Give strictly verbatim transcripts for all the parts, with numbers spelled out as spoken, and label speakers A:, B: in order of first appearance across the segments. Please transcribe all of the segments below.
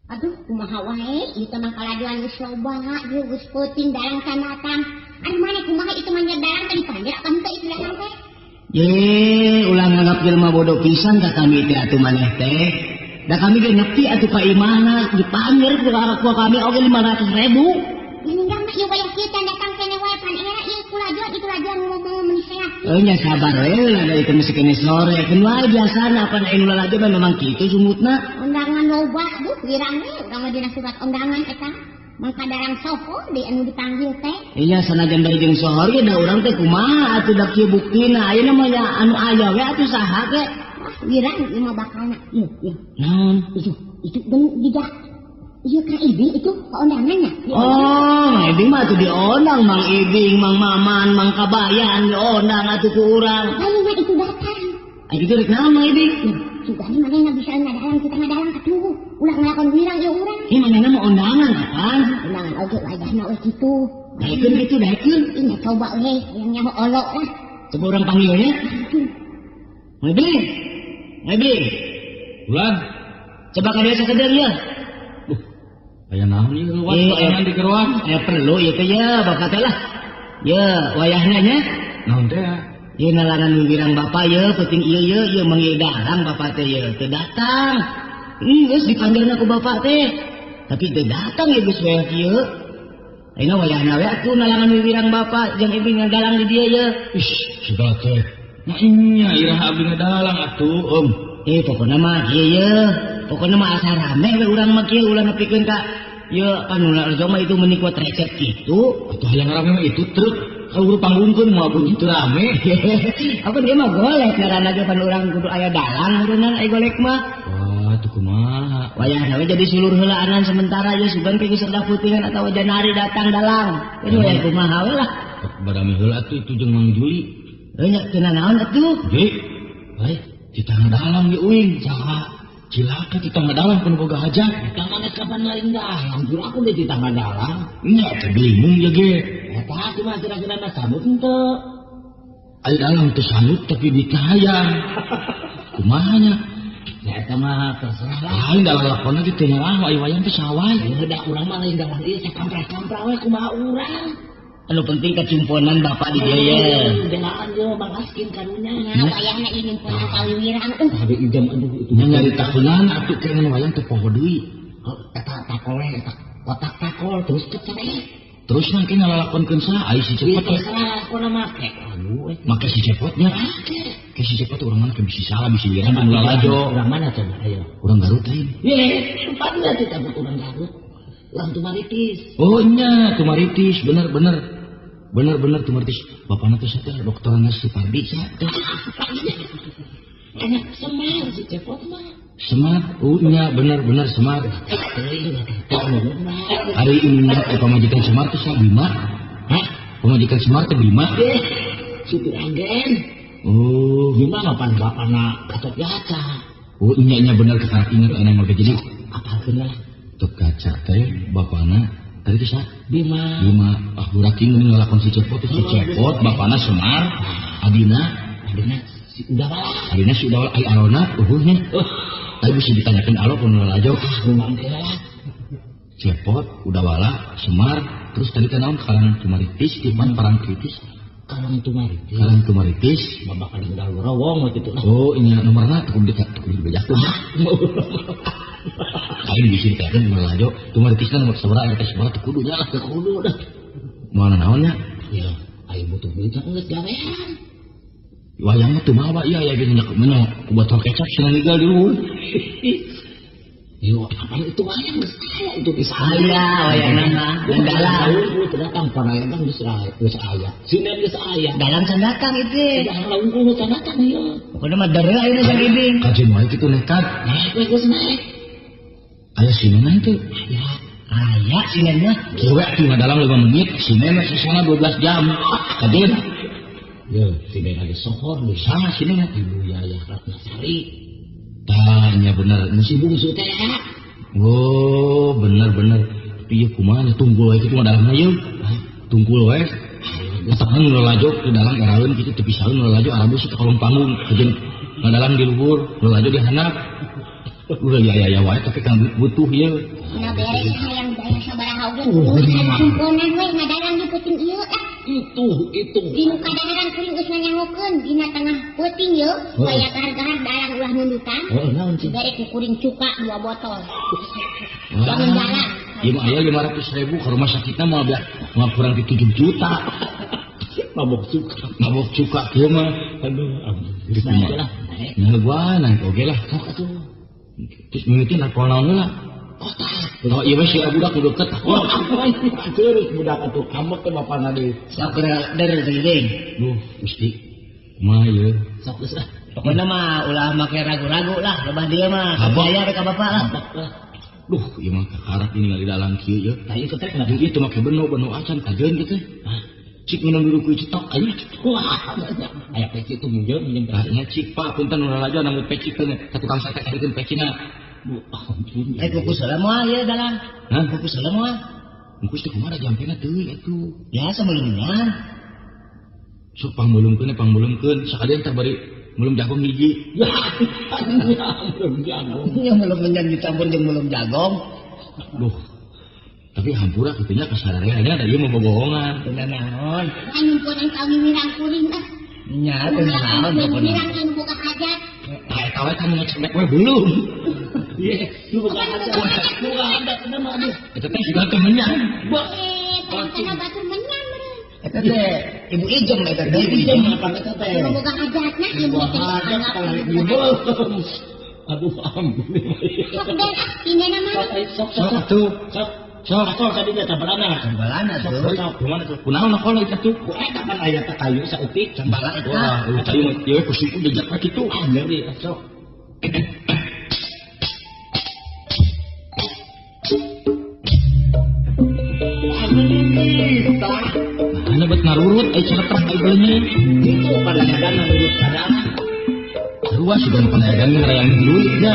A: Aduh, kumaha wae, ieu teh mah kaladuan geus loba, ieu geus peuting dalang sanatan. Anu mane kumaha itu mah dalang teh dipanjer apa henteu itu dalang teh?
B: Ye, ulah nganggap jelema bodoh pisan ka kami teh atuh maneh teh. Da kami ge ngerti atuh ka imahna dipanjer ku kami oge lima ratus ribu.
A: Ini enggak mah ieu wayah kieu datang kene wae pan era ieu kulajuan itu lajuan ngomong meuni sehat.
B: Eh nya sabar we lah da ieu mesti kene sore. Keun wae biasana pan anu lalajuan memang kitu sumutna.
A: Undangan loba, duh wirang we urang mah dina surat undangan eta. Mangka darang soho di anu dipanggil teh.
B: Iya sanajan bari jeung sohor ge da urang teh kumaha atuh da kieu buktina. Ayeuna mah ya anu aya we atuh saha ge.
A: Wirang ieu mah bakalna. Ieu, ieu.
B: Naon?
A: Itu, itu beung didak. Ieu ka Ibing itu keundangannya.
B: Oh, Mang Ibing mah atuh diondang Mang Ibing, Mang Maman, Mang Kabayan diondang atuh ku urang.
A: Ayeuna itu datang.
B: Aya kitu rek naon Mang Ibing?
A: Sudah ini manehna bisa ngadalang kita ngadalang atuh. Ulah ngelakon wirang ieu urang.
B: Ieu manehna mah undangan apaan?
A: Undangan oge wajahna we kitu.
B: Daekeun kitu daekeun.
A: Ini coba we, yang nyaho olok lah.
B: Coba urang panggil nya. Mang Ibing. Mang Ibing.
C: Ulan.
B: Coba ka dia sakedeung ya.
C: Aya naon ieu ruwet aya di keruan?
B: Aya perlu ieu teh ya bapak teh lah. Ye, wayahna nya.
C: Naon teh?
B: Ye nalangan wirang bapak ye, penting ieu ye, ye manggil dalang bapak teh ye, teu datang. Ih, geus dipanggilna ku bapak teh. Tapi teu datang ye geus wayah kieu. Ayeuna wayahna we atuh nalangan wirang bapak jeung Ibing ngadalang di dieu ye.
C: Ish, sudah teh. Nah nya irah abdi ngadalang atuh, Om.
B: Eh pokona mah ieu ye. Pokona mah asa rame we urang mah kieu ulah nepikeun ka ye panuna rejo mah itu meuni kuat resep kitu.
C: Atuh hayang rame mah itu truk. Kalau guru panggungkeun mah pun itu rame.
B: Apa dia mah golek ngaranna ge pan urang kudu aya dalang urang aya golek mah.
C: Wah, tuh kumaha.
B: Wayahna we jadi sulur heulaanan sementara ye sugan ke geus ada putihan atawa janari datang dalang. Ini we kumaha we lah.
C: Barami heula atuh itu jeung Mang Juli.
B: Heuh nya teu naon atuh.
C: Ge. Bae, kita ngadalang ge uing saha. Cilaka kita ngadalang pun boga hajat.
B: Kita mana kapan maring dalang? Jura aku deh kita ngadalang.
C: Nya teh bingung ya ge.
B: Eta aku mah kira-kira mah sabut henteu.
C: Aya dalang teu sanut tapi ditayang. Kumaha nya?
B: Ya eta mah terserah lah.
C: Lain dalang lakonna teh teu nyawa aya wayang teh sawai.
B: Heuda urang mah lain dalang ieu sakampra-kampra we kumaha urang. Anu penting kacumponan bapak di dia ya.
A: Belaan yo bangaskeun karunya. Wayahna ieu nyimpen kawirang.
C: Tapi idam aduh itu nyari tahunan atuh kengan wayang teh poho deui.
B: Eta takol we eta kotak takol terus kecere.
C: Terus nang kena lalakonkeun saha ai si cepot.
B: Ieu salah lakonna make. Aduh,
C: make si cepotnya. Ke si cepot urang mana ke bisi salah bisi wirang anu lalajo.
B: Urang mana coba ayo?
C: Urang Garut teh.
B: Ye, padahal teh tabut urang Garut. Urang Tumaritis.
C: Oh nya Tumaritis bener-bener. Bener-bener Tumaritis. Bapana teh saha dokterna Supardi saha.
B: Anak Semar si cepot mah.
C: Semar, oh nya bener-bener Semar. Hari ini pemajikan Semar teh saha Bima? Hah? Pemajikan Semar teh Bima?
B: Supir agen.
C: Oh,
B: Bima ngapan bapana Gatot Kaca.
C: Oh nya nya bener ketak inget ana mah jadi
B: apalkeun lah.
C: Gatot Kaca teh bapana tadi teh saha?
B: Bima.
C: Bima, ah budak ieu mending ngalakon si cepot si cepot bapana Semar, adina,
B: adina si Udawala.
C: Adina si Udawala ai alona eueuhnya. Tapi bisa ditanyakan alo pun lalajo.
B: Memang teh
C: cepot, Udawala, Semar, terus tadi kan naon kalangan Tumaritis, Timan parang kritis.
B: Kalangan Tumaritis.
C: Kalangan Tumaritis,
B: babak ninggal rawong we kitu.
C: Oh, ini nomorna teu kudu teu dibejakeun. Ayo diceritakeun lalajo, Tumaritisna nomor sabaraha R T sabaraha teu kudu nya lah teu kudu dah. Moalna naonnya?
B: Ya, ayo butuh duit geus gawean.
C: Wayang mah teu mawa ieu aya ge nyak menyak botol kecap cenah ninggal di luhur.
B: Yo, apa itu wayang geus aya itu geus aya wayangna mah. Dan dalang teu datang panaegan geus aya, geus aya. Sinen geus aya. Dalang sandatang itu. Dalang unggul sandatang ieu. Pokona mah dere ayeuna jeung Ibing.
C: Kajen wae kitu nekat.
B: Naik we geus naik.
C: Aya sinena teh.
B: Aya. Aya sinena.
C: Kieu atuh ngadalang lima menit, sinena sisana dua belas jam. Kajen.
B: Ya, tidak ada sohor, sama sini nggak ibu Yaya Ratnasari.
C: Tanya bener,
B: mesti bungsu teh.
C: Oh, bener-bener. Tapi ya kumaha tunggul wae kitu dalam ayeuna. Tunggul wae. Atakan lalajo ke dalam eraeun kitu teu pisaheun lalajo arabu sih ka kolong panggung, jeung ngadalang di luhur, lalajo di handap. Udah ya ya ya wae tapi kan butuh ya.
A: Nah beres hayang daya sabaraha oge. Kumpulan we ngadaran di peuting ieu ah.
C: Itu itu.
A: Dinu kadaharan kuring geus nanyangokeun dina tengah peuting ieu, supaya gahar-gahar dalang ulah nundutan.
C: Oh naon sih?
A: Bere ku kuring cuka dua botol.
C: Jangan jalan. Ieu mah aya lima ratus ribu ka rumah sakitna mah biar mah kurang di tujuh juta. Mabok cuka, mabok cuka kieu mah. Aduh, aduh. Nah, nah gua nang oge lah. Sok atuh. Terus mimiti nakol naon lah. Oh iya sih budak udah deket. Wah, terus budak atuh kambek teh bapana deui.
B: Sakura der geuning.
C: Duh, Gusti. Mah ieu.
B: Sok geus lah. Pokona mah ulah make ragu-ragu lah, lebah dia mah. Kabaya ka bapak lah.
C: Duh, ieu mah kakarap ini di dalam kieu ye.
B: Tah ieu teh kenapa
C: ieu teh make beno beno acan kajeun kitu. Hah. Cik minum dulu ku cetok aja. Wah, aya peci itu munjeun minjem tanya cik Pak punten ulah aja nanggut peci teh ka tukang sate kadikeun pecina. Duh, ampun.
B: Eh kuku salam moal ieu dalang.
C: Hah?
B: Kuku salam moal.
C: Kuku teh kumaha jampena teuing atuh.
B: Ya sameulungan.
C: Sok pangbulungkeun pangbulungkeun sakalian teh bari mulung jagung hiji. Ya, mulung jagung.
B: Ya mulung menyan dicampur jeung mulung jagong.
C: Duh. Tapi hampura kitunya kasarareanya ada ieu mah bobohongan.
B: Teu naon.
A: Anu pun tahu mirang kuring ah.
B: Nya teu naon pokona.
A: Mirang anu boga hajat.
C: Ah eta we kan ngecek we belum. Ieu lu boga
A: hajat.
C: Boga hajat cenah mah aduh. Eta teh juga kemenyan.
A: Eh, tengah batur menyan meureun.
B: Eta teh ibu ijem eta teh ijem apa eta teh.
A: Anu boga hajatna ieu
B: Boga hajat kalau ieu.
C: Aduh ampun.
A: Sok dan ah pinena mah.
C: Sok sok atuh. Sok sok sok tadi dia cambalana.
B: Cambalana tuh.
C: Gimana tuh? Kunaon nakol itu tuh? Ku eta kan aya teh kayu saeutik
B: cambala eta.
C: Wah, eta ieu ieu kusiku jejak kitu. Ah, ngeri sok. Mana bet narurut ai ceretak ai beulnya.
B: Itu pada dadan narurut pada.
C: Ruas sudah panaedan ngarayang duit ya.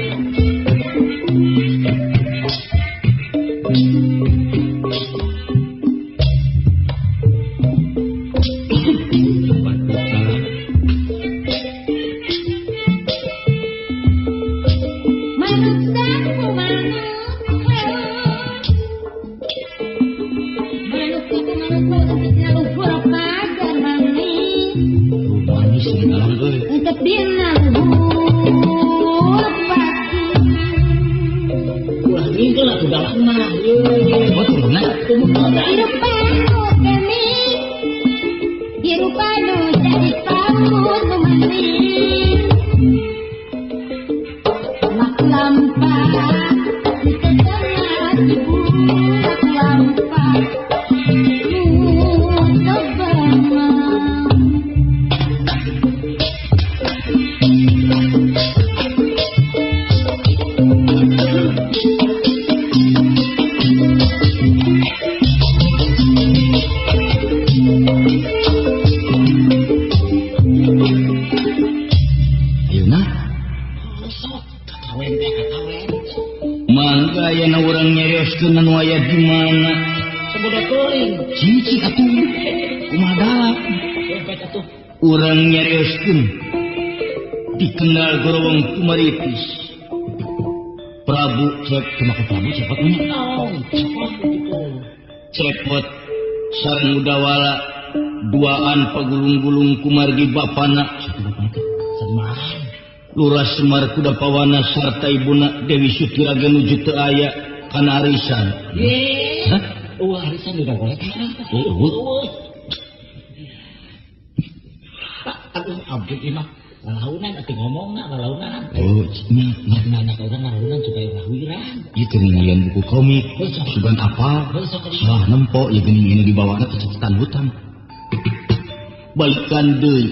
C: Urang nyarioskeun dikenal gorowong kumaritis Prabu cek cuma ke Prabu siapa punya cepot sareng udawala duaan pagulung-gulung kumargi bapana Semar Lurah Semar Kudapawana sarta ibuna Dewi Sukiraga nuju teu aya kana arisan.
B: Ye. Hah? Oh, arisan udah boleh kana.
C: Oh,
B: aduh ampun imah ngalaunan atuh ngomongna ngalaunan.
C: Oh, nya
B: nya anak orang ngalaunan supaya rahwiran.
C: Itu ngalian buku komik, sugan apa? Salah nempo ya geuning ini dibawakan ke catatan hutan. Balikan deui.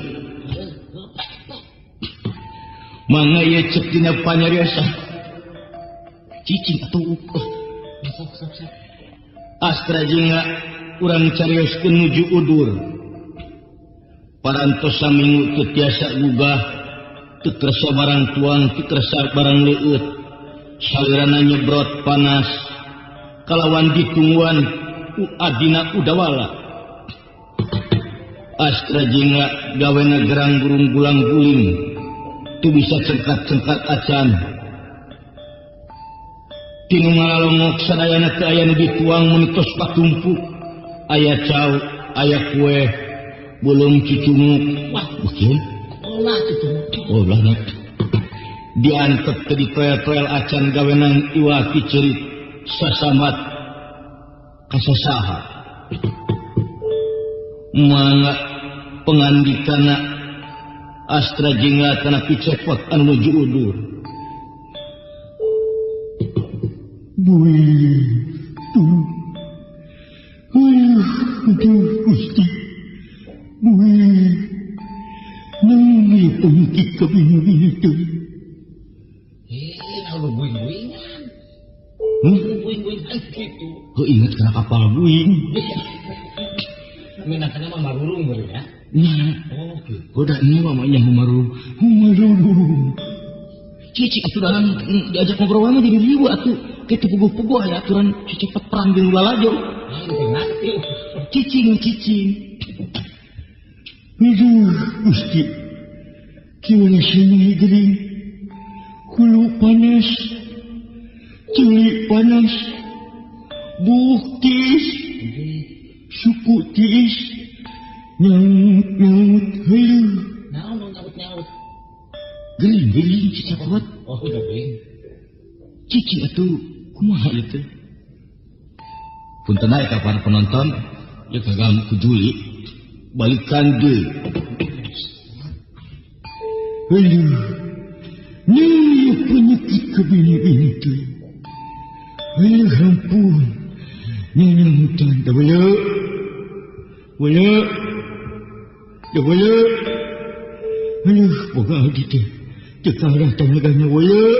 C: Mangga ieu cek dina panyariosah. Cicing atuh uh.
B: Sok sok sok.
C: Astra jinga urang carioskeun nuju udur. Parantos saminggu teu tiasa gugah, teu kersa barang tuang, teu kersa barang leueut. Salirana nyebrot panas, kalawan ditungguan adina udawala. Astra jinga gawena gerang burung gulang guling, teu bisa cengkat-cengkat acan. tinu ngalalongok sadayana teu aya nu dituang menitos patumpuk aya cau aya kue belum cucunguk wah bikin
B: olah cucunguk
C: olah nak diantep ke di pel-pel acan gawenan iwaki cerit sasamat kasasaha mangga pengandikana astra jingga kana picepot anu nuju udur bui tuh aduh aduh gusti bui nang pengkik kabini-bini tuh
B: eh kalau buing-buingan
C: hmm?
B: buing-buingan gitu
C: oh ingat kena kapal buing
B: minatnya mah marurung baru ya
C: nah
B: oh gitu
C: udah ini mamanya humarung humarung cici itu dalam diajak ngobrol mah jadi ribu atuh kita puguh-puguh ya aturan cepet perang di lalajo cicing cicing aduh gusti gimana sini gering hulu panas celik panas buuk tiis suku tiis nyaut-nyaut halu
B: naon nyaut-nyaut
C: gering-gering cici kuat
B: oh gering
C: cici atuh kumaha itu punten ae kapan penonton ya kagak kujuli balikan deui aduh nih penyakit kebini-bini tuh aduh ampun nyanyi hutan dah boleh boleh dah boleh aduh boga gitu sekarang tangganya boleh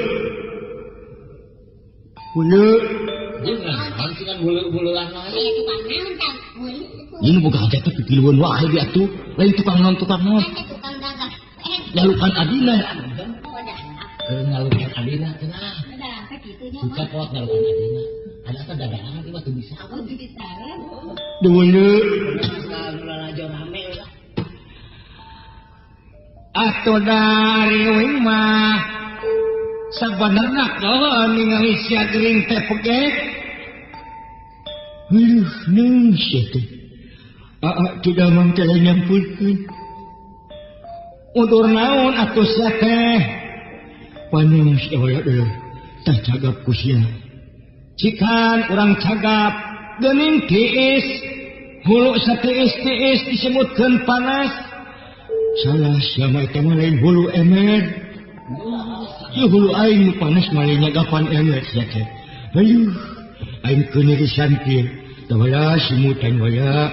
C: boleh
B: jangan kan bulu-buluan lain
A: Aya tukang naon tah? Meuli itu.
C: ini boga aja tapi piluan wae dia tuh lain tukang non tukang non
A: Aya tukang dagang. Eh,
C: nyalukan adina
A: oh dah.
B: ke ngalukan adina cenah
A: Udah apa gitu nya.
B: suka pot ngalukan adina ada apa dagangan itu mah teu bisa
A: Aku jadi saran.
C: dah boleh
B: kalau lalajo rame lah
C: atau dari wing mah sabenerna keueun ningali sia gering teh pegek aduh nang sia teh aa tidak mangkele nyampulkeun udur naon atuh sia teh panas eueuh eueuh tah cagap ku sia cikan urang cagap geuning tiis hulu satiis-tiis disebutkeun panas salah sama eta mah lain hulu emer ya hulu aing panas malih nyagapan emer sia teh aduh aing keunirisan kieu tah bala simutan waya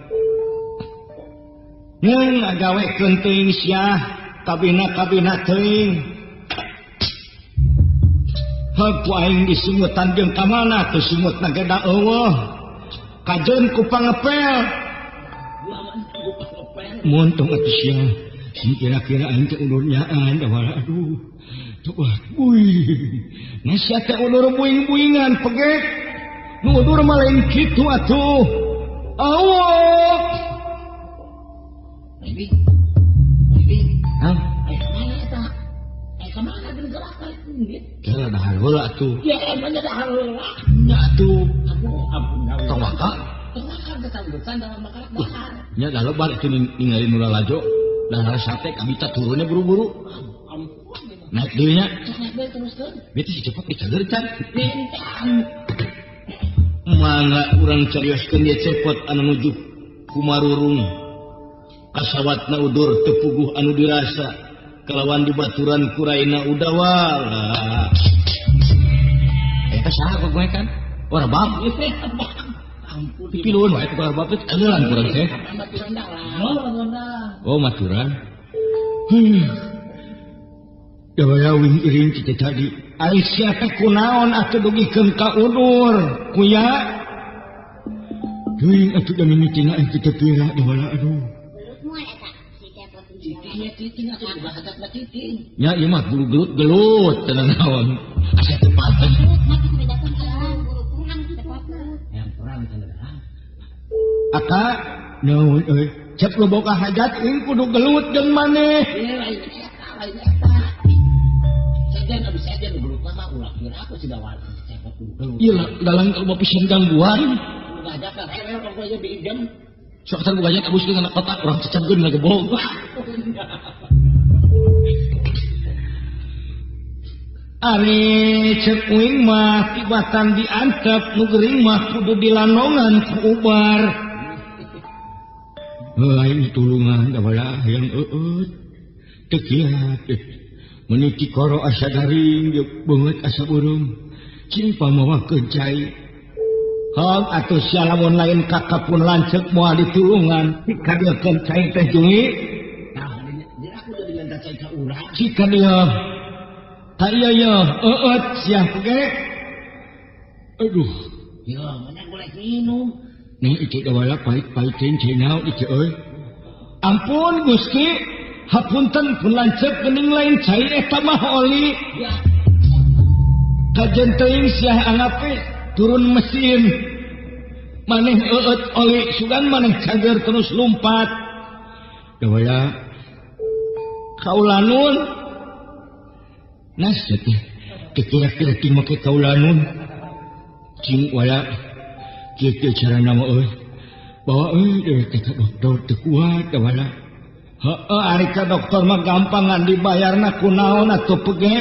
C: yang ngagawekeun teuing sia kabina-kabina teuing haku aing disungutan jeung ka mana teu sungutna geda eueuh kajeun ku pangepel montong atuh sia kira-kira aing teh ulur nyaan da wala aduh coba buing nah sia teh ulur buing-buingan pegek nu ulur mah lain kitu atuh awok
B: Bibi Bibi
C: hah
B: eh mana eta eh kemana bergerakan ini
C: kira dahar heula atuh
B: ya emangnya dah heula
C: nya atuh
B: aku ampun
C: tong maka
B: tengah kesambutan dalam makanan bakar
C: nya da lebar itu ningali nu lalajo dahar sate kabita turunnya buru-buru
B: ampun
C: naik deui nya
B: cenah teruskeun
C: beuti si cepet dicager can
B: bintang
C: mangga urang carioskeun dia cepot anu nuju kumarurung kasawatna udur tepuguh anu dirasa kalawan dibaturan kuraina udawala eta saha kok gue kan ora bab
B: ampun
C: pipiluan wae tukar bab teh keulan kurang teh
B: maturan dah
C: oh maturan hmm da wing iring kita tadi Aisyah teh kunaon atuh dugikeun ka udur kuya teuing atuh da mimitina aya kita pira da wala aduh
A: Belut moal eta si cepot
B: Citing ya citing atuh bahasa mah citing
C: nya ieu mah bulu gelut-gelut tenang naon asa teu paten
A: Belut mah kita bedakeun ka buru kurang cepotna.
B: yang perang cenah
C: aka naon euy cep lo boga hajat ing kudu gelut jeung maneh
B: eh lain eta lain eta sejen abis sejen belum lama ulah kira aku sudah walau cepet dulu.
C: Iya, dalam kalau pisan gangguan.
B: Ngajak ka rewel kok aja diinjem.
C: Sok kan bukannya abis dengan kotak orang cecengkeun lagi bohong. Ari cek uing mah tibatan diantep nu geuring mah kudu dilanongan ku ubar. Lain tulungan da bala yang eueut. Teu kieu teh. Meniti koro asa daring geus beungeut asa burung. Cing pamawa kencai. Hang atuh sia lamun lain kakapun lanceuk moal ditulungan. Ka dieu kencai teh jungi.
B: Nah, dia aku udah diminta cai ka urang.
C: Jika dia tak iya ya, eut siang pege. Aduh,
B: Ya, mana boleh minum.
C: nih itu dawala pahit-pahit cenau itu euy. Ampun Gusti, hapunten pun lanceuk geuning lain cai eta mah oli.
B: Ya,
C: Kajen teuing siah angape turun mesin. Maneh eut oli sugan maneh cager terus lumpat. Dawala kaulanun Nas teh kira-kira ting make kaulanun cing wala kieu cara nama euy bawa euy deh ke dokter teu kuat da wala heueuh ari ka dokter mah gampangan dibayarna kunaon atuh pege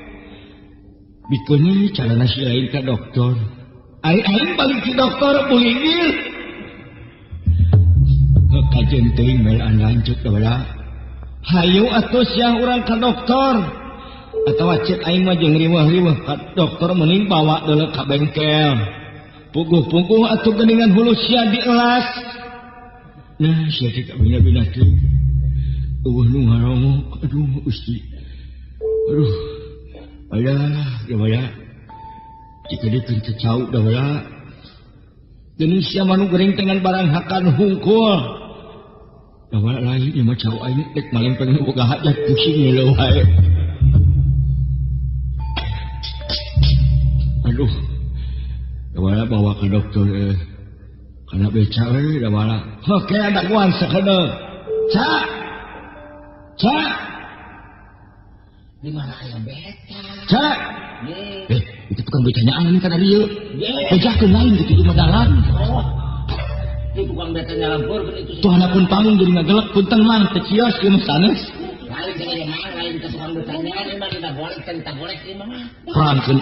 C: bikeun carana si lain ka dokter ari aing balik ke dokter buligil heuh kajen teuing melaan lanjut da wala hayu atuh siang urang ka dokter atau cek aing mah jeung riweuh-riweuh ka dokter mending bawa deuleu ka bengkel. Puguh-puguh atuh geuningan hulu sia dielas. Nah, sia teh bina-bina teh. Eueuh nu ngarongo, aduh Gusti. Aduh. Aya, ya baya. Jika dia teu cau da baya. Geuning sia mah nu geuring dengan barang hakan hungkul. Da baya lain ieu mah cau aing tek maling pengen boga hajat pusing ngeuleuh wae. Aduh, dawala bawa ke dokter eh. Karena beca eh, dawala. Oke, ada kuan sakeudeung. Cak, cak.
B: di mana aya beca?
C: Cak.
B: Ye.
C: Eh, itu tukang becanya angin kan ada ieu.
B: Ye.
C: Bejakeun lain gitu di madalan.
B: Oh. Itu tukang beca nyalampurkeun itu.
C: Tuh anakun panggung jadi ngagelek punten mang teh cios ieu mah sanes.
B: Lain jeung yang mana lain ke tukang becanya ini mah kita boleh kita boleh di mana?
C: Perangkeun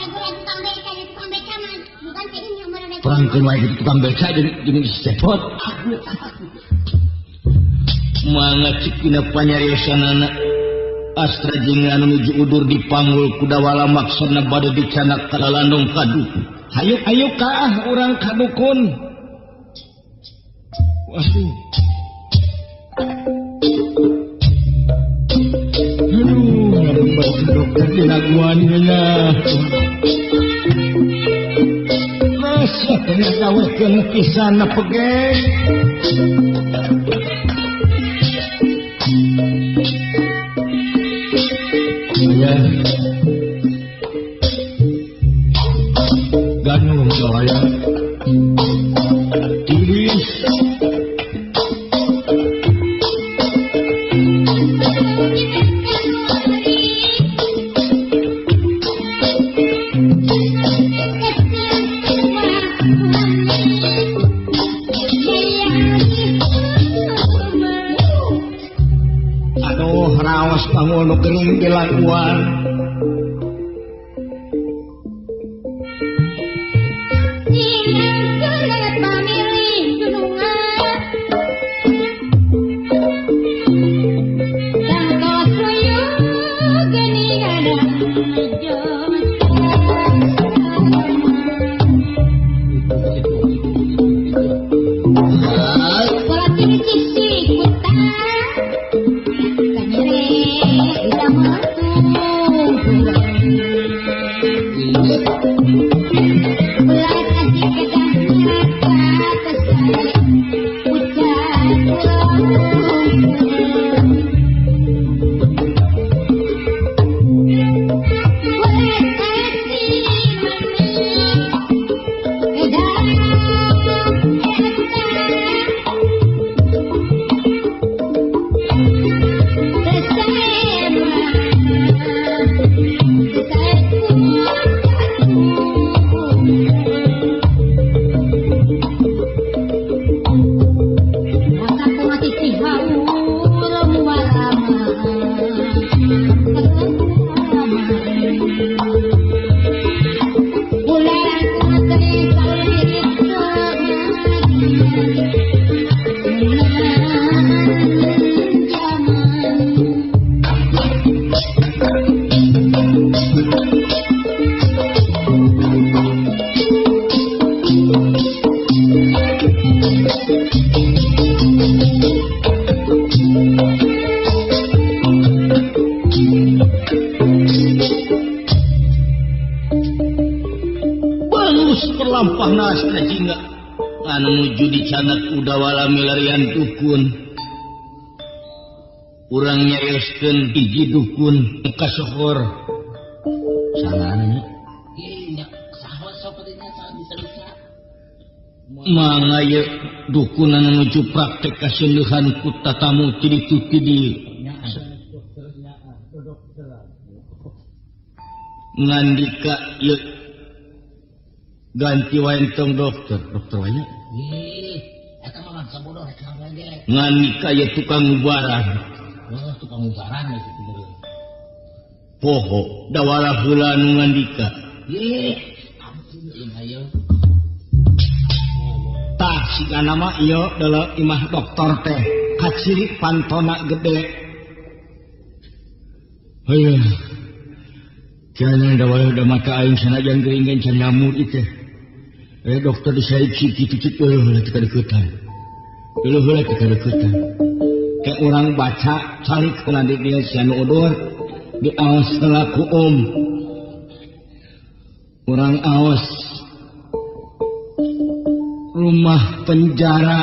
C: perangkeun wae gitu tukang beca jadi jadi cepot. Mangga cik dina panyariosanana Astra jeung anu nuju udur dipanggul kudawala maksudna bade dicanak ka landung kadu. Hayu ayo kaah urang kadukun. Waduh. Aduh, nambah dokter dina guannya. Masa kena gawekeun pisan pege. Ya. Ganung saya. Tiris. Aduh, raos panggul nu geuning di laguan.
A: Thank you.
C: terus perlampah nastra jingga anu nuju di canak udawala milarian dukun urang nyariskeun hiji dukun ka sohor sanana
B: iya saha sapertinya saha bisa-bisa
C: mangga ye dukun anu nuju praktek kasendehan ku tatamu tiditu tidieu ngandika ye ganti wae tong dokter dokter wae
B: ih eta mah mangsa bodoh rek ngage
C: ngandika ye tukang ubaran
B: oh tukang ubaran ya gitu
C: poho dawala heula nu ngandika
B: ih ampun ieu ayo
C: tah sigana mah ieu adalah imah dokter teh kaciri pantona gede heuh jangan dawala da mata aing sanajan geuringan can nyamuk ieu eh dokter disarik kitu-kitu heula teh kadeuketan heula heula teh kadeuketan kayak orang baca cari kena di dia sianu odor di awas selaku om orang awas rumah penjara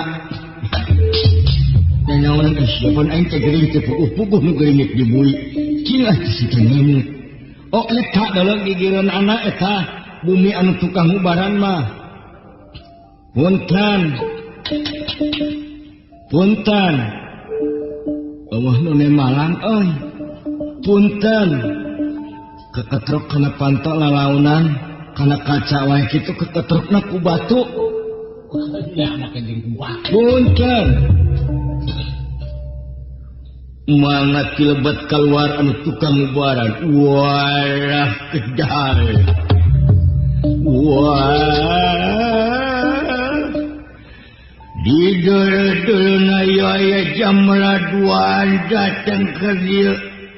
C: dan orang kesiapan aing teh geuring teh puguh-puguh nu geuringit di bui cingah teh si nyamuk oh eta dalam gigireun anak eta bumi anu tukang ubaran mah punten punten Allah nune malang euy punten keketrok kana pantok lalaunan kana kaca wae kitu keketrokna ku batu
B: ya make jeung kumpah
C: punten mangat kilebet keluar anu tukang ubaran walah kedal wah di dulu-dulu ya jam raduan datang ke dia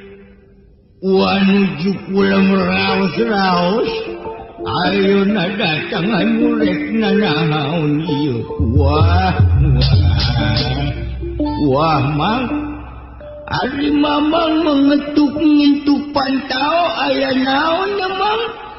C: wanuju pulang raus-raus ayo na datang ngurek na nahaun iyo wah wah wah mang ari mamang mengetuk ngintuk pantau ayah naon ya mang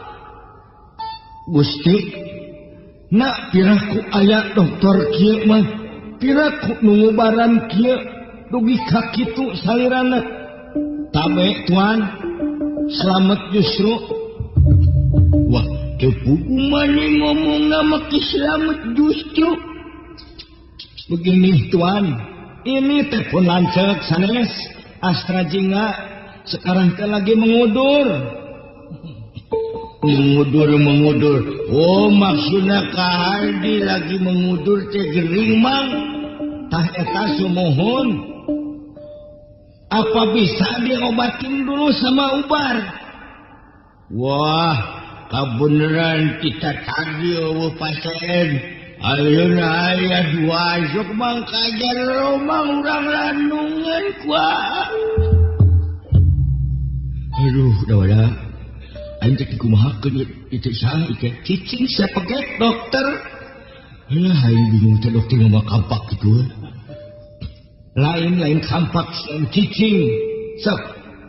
C: Gusti nak piraku aya dokter kieu mah piraku nu ngubaran kieu dugi ka kitu salirana tabe tuan selamat justru wah teu pugu mane ngomongna make selamat justru begini tuan ini telepon lancet sanes Astra Jingga sekarang teh lagi mengudur mengudur mengudur oh maksudnya kahardi lagi mengudur teh gering mang tah eta sumohon apa bisa diobatin dulu sama ubar wah kabeneran kita tadi eueuh pasien ayeuna aya dua sok mang kajar romang urang landungan kuah aduh dawala aing teh kumaha keun itu saha ieu cicing siapa ge dokter alah aing bingung teh dokter mah kampak kitu lain lain kampak cicing sok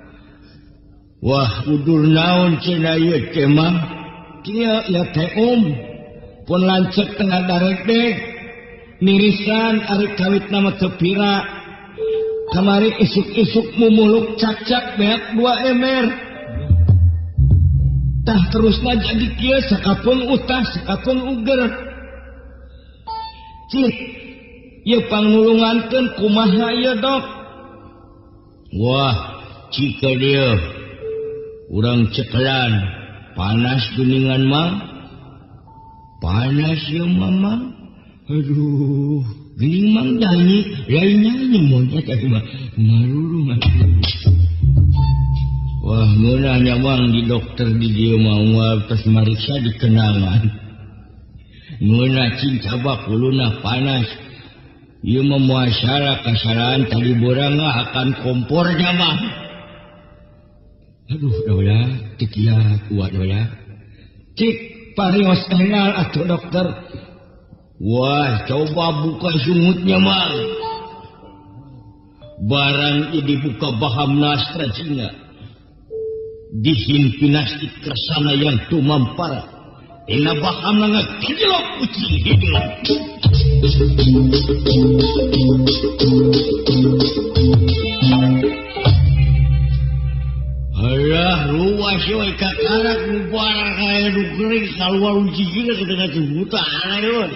C: wah udur naon cenah ieu teh mah kieu ya teh om pun lancet tengah daredeg mirisan ari kawit nama teu pira kamari isuk-isuk mumuluk cacak beak dua ember tah terusna jadi kieu sakapun utah sakapun uger cik ieu pangulungankeun kumaha ieu dok wah cika dieu urang cekelan panas geuningan mang panas ieu mamang aduh geuning mang nyanyi lain nyanyi monyet atuh mah maruru mah wah ngeunah nyamang di dokter di dieu mah tos mariksa dikenangan ngeunah cing cabak uluna panas ieu mah muasara kasaraan tadi borang akan kompornya mah aduh dawala teu kieu kuat dawala cik parios enal atuh dokter wah coba buka sungutnya mah barang ini dibuka baham nastra Cina dihimpinasti kersana yang tumampara Ina bakal ngekilok kucing hidup. Alah, ruas yoy kakarak mubarak kaya nukering keluar uji gila kedengar sebuta ayo.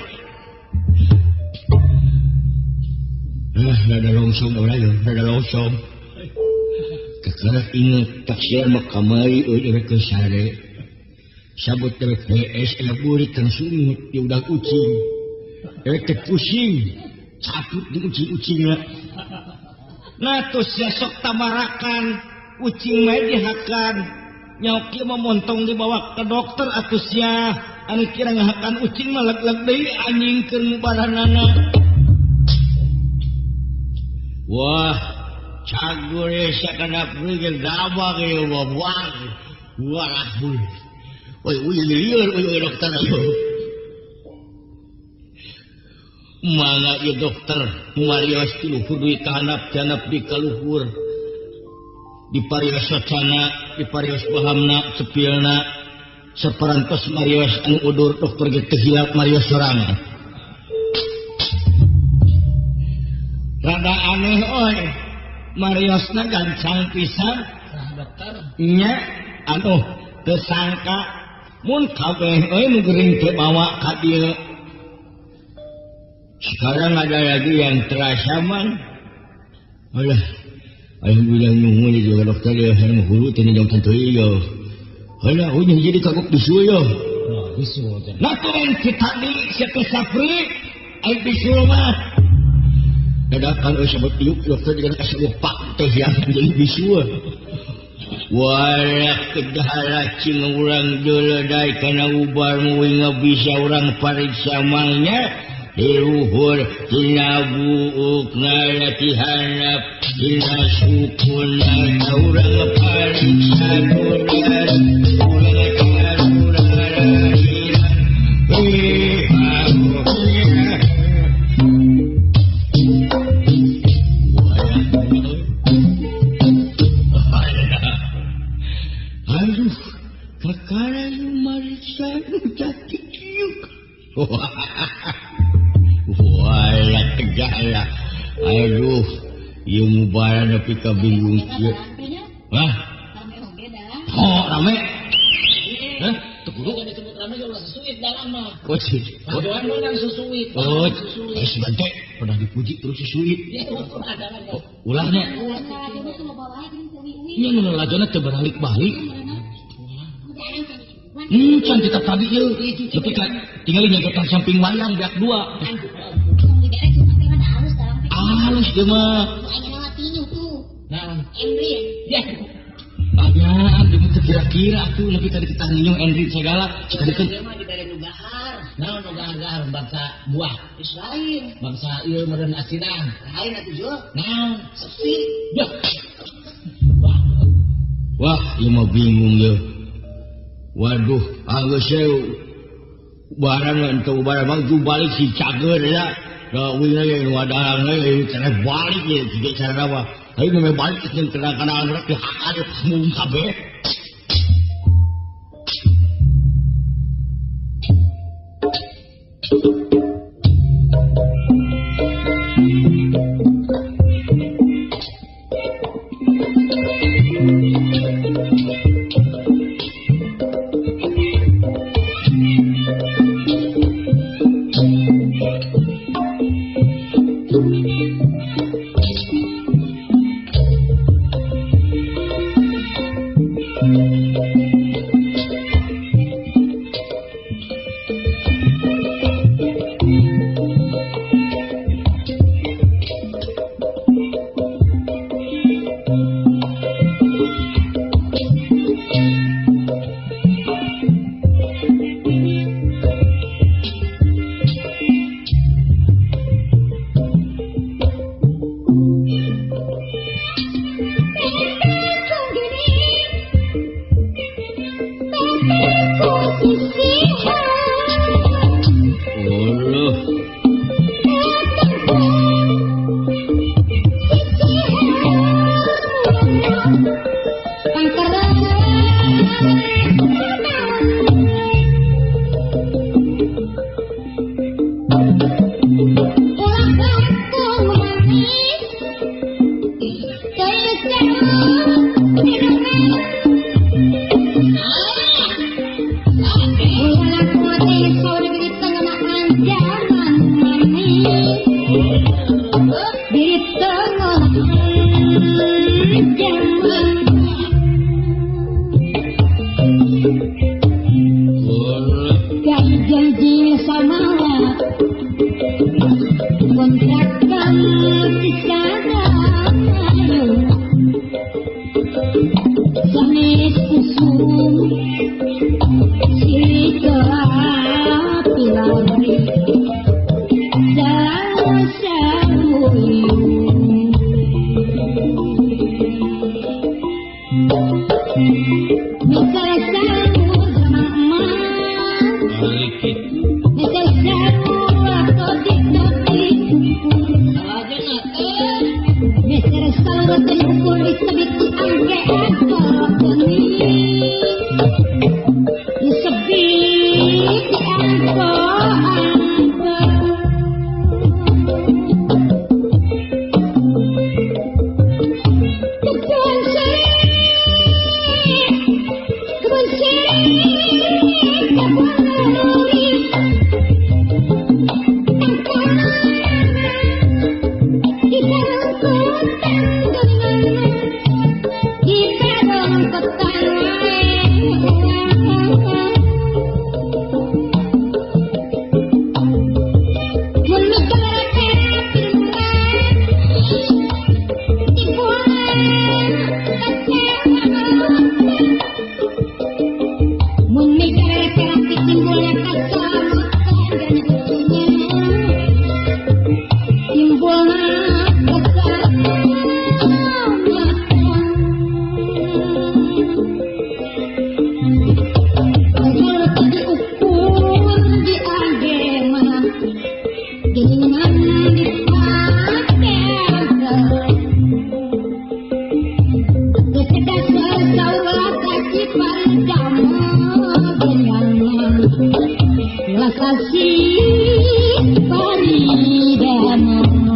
C: Ah, ada longsong orang yo, ada longsong. Kakarak ingat taksiran makamai euy ke sare. Sabut terus P S elaborit kan sumut di udah kucing. Eh pusing. Cabut di ucing-ucing lah. Nah terus besok tamarakan. Ucing mah dihakan. Nyauk dia memontong dibawa ke dokter atusnya. Anu kira ngahakan ucing mah leg-leg deui anjingkeun baranana. Wah, cagur ya sakana pergi gabah ge wabang. Wah, wih. Woi, wih lieur wih dokter ayo. Mangga ieu dokter, marios ti luhur duit tahanap janap di kaluhur. Di parios sacana, di parios bahamna, cepilna, seperantos marios anu udur dokter ge teu hilap marios sorangan. Rada aneh oi. Mariosna gancang pisan. Nah, dokter. Nya anu teu sangka mun kabeh euy nu geuring teh bawa ka dieu. Sekarang ada lagi yang terasa man. Alah. Alhamdulillah nyungun juga dokter ya, yang hulu tini jam tentu iyo. Hala, unya jadi kagok bisu yo. Nah, bisu aja. Nah, keren kita ni siapa sapri, ay bisu mah. Dadakan oh sebut tiup dokter dengan kasih lupa teh yang jadi bisu. Walah kedahala cing urang deledai kana ubar muing bisa urang pariksa mangnya. Diluhur tina buuk ngalatihanap tina sukuna urang pariksa duran urang akan urang lahiran eh aduh perkara yang mariksa jati kiuk. Walah tegak lah. Aduh, ieu mubaran tapi kabingung kieu. Hah? Rame oge dah. Oh, rame. Hah? Teu kudu kan disebut rame ge ulah susuit dalam mah. Oh, sih. Kadoan mah nang susuit. Oh, eh sebante pernah dipuji terus susuit. Oh, ulahnya. Nya nu lajana teu balik-balik. Hmm, can tetap tadi yeuh. Tapi kan tinggal nyagotan samping wayang beak dua. Halus dia mah. Nah, Endrin. Ya. Banyak, dia mah kira-kira tuh lebih tadi kita ninyong Endrin segala. Sekali kan. Dia mah di dari nugahar. Nah, nugahar bangsa buah. Israel. Bangsa ieu meureun asiran. Lain atuh jo. Nah, sepi. Ya. Wah. Wah, ieu mah bingung ya. Waduh, anggeus eu barang ento barang mangju balik si cager ya. Da wina ye nu ada ngai cara balik ye tiga cara apa. Tapi memang balik jeung kadang-kadang rek ada mung kabeh.
A: Lakasih paridama.